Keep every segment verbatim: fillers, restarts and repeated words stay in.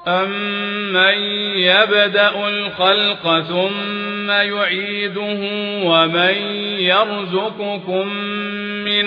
أَمَّن يَبْدَأُ الْخَلْقَ ثُمَّ يُعِيدُهُ وَمَن يَرْزُقُكُم مِّنَ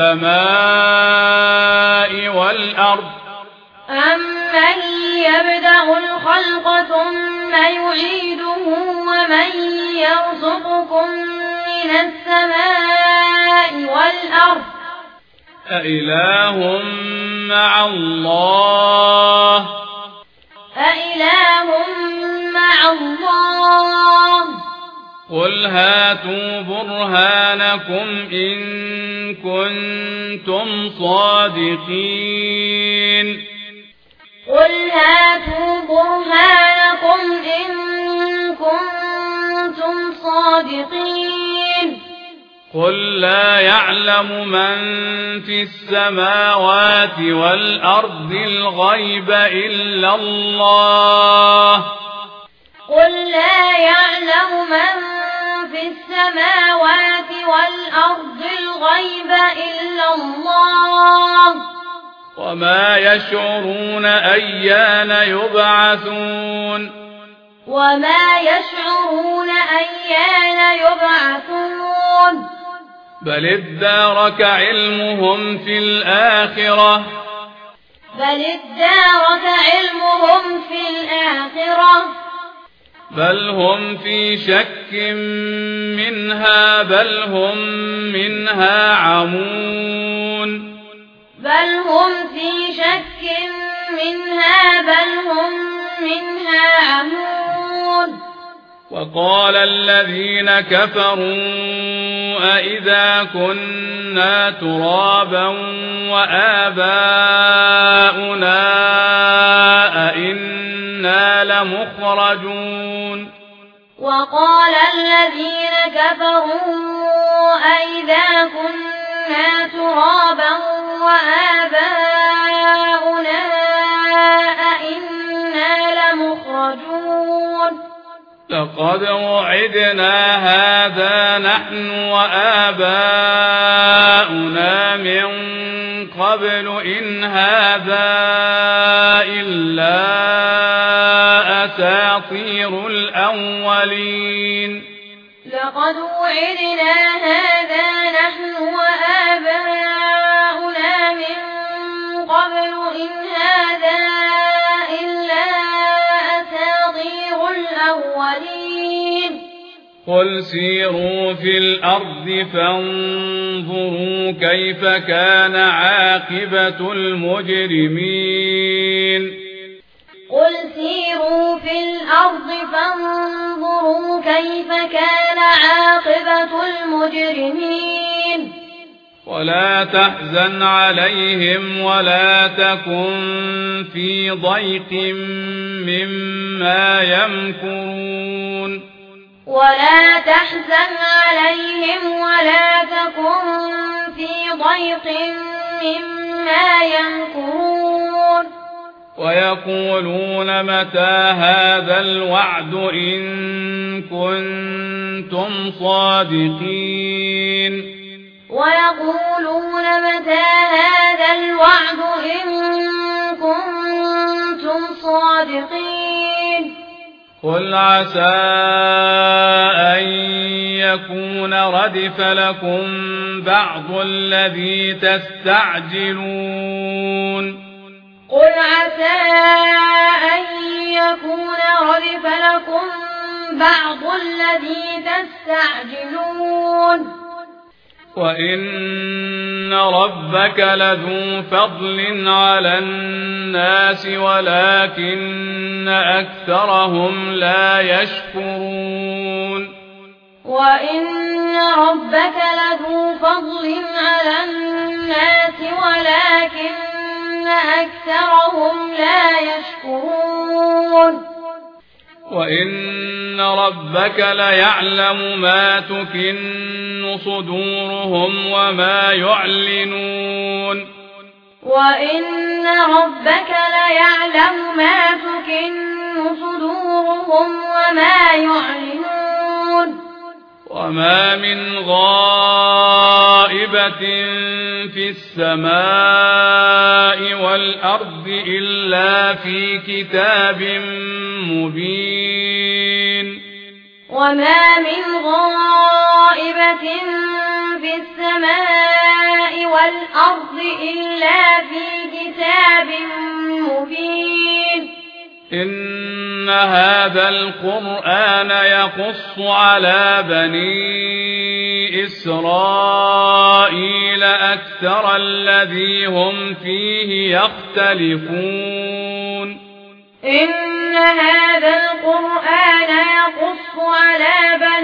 السَّمَاءِ وَالْأَرْضِ أَمَّن يَبْدَأُ الْخَلْقَ ثُمَّ يُعِيدُهُ وَمَن يَرْزُقُكُم مِّنَ السَّمَاءِ وَالْأَرْضِ أَإِلَٰهٌ مَّعَ اللَّهِ أَإِلَٰهٌ مَّعَ اللَّهِ قُلْ هَاتُوا بُرْهَانَكُمْ إِن كُنتُمْ صَادِقِينَ قُلْ هَاتُوا بُرْهَانَكُمْ إِن كُنتُمْ صَادِقِينَ قُل لا يعلم من في السماوات والأرض الغيب إلا الله قل لا يعلم من في السماوات والأرض الغيب إلا الله وما يشعرون أيان يبعثون وما يشعرون أيان يبعثون بل ادارك علمهم في الآخرة بل ادارك علمهم في الآخرة بل هم في شك منها بل هم منها عمون بل هم في شك منها بل هم منها عمون وقال الذين كفروا أإذا كنا ترابا وآباؤنا أئنا لمخرجون وقال الذين كفروا أإذا كنا ترابا وآباؤنا أئنا لمخرجون لقد وعدنا هذا نحن وآباؤنا من قبل إن هذا إلا أساطير الأولين لقد وعدنا هذا نحن وآباؤنا من قبل إن هذا إلا أساطير الأولين قل سيروا في الأرض فانظروا كيف كان عاقبة المجرمين قل سيروا في الأرض فانظروا كيف كان عاقبة المجرمين ولا تحزن عليهم ولا تكن في ضيق مما يمكرون ولا تحزن عليهم ولا تكن في ضيق مما يمكرون ويقولون متى هذا الوعد إن كنتم صادقين ويقولون متى هذا الوعد إن كنتم صادقين قل عسى أن يكون ردف لكم بعض الذي تستعجلون قل عسى أن يكون ردف لكم بعض الذي تستعجلون وإن ربك لذو فضل على الناس ولكن أكثرهم لا يشكرون وإن ربك لذو فضل على الناس ولكن أكثرهم لا يشكرون وإن ربك ليعلم ما تكن صدورهم وما يعلنون وإن ربك ليعلم ما تكن صدورهم وما يعلنون وما من غائبة في السماء والأرض إلا في كتاب مبين وما من غائبة في السماء والأرض إلا في كتاب مبين إن هذا القرآن يقص على بني إسرائيل أكثر الذي هم فيه يختلفون إن هذا القرآن يقص على بني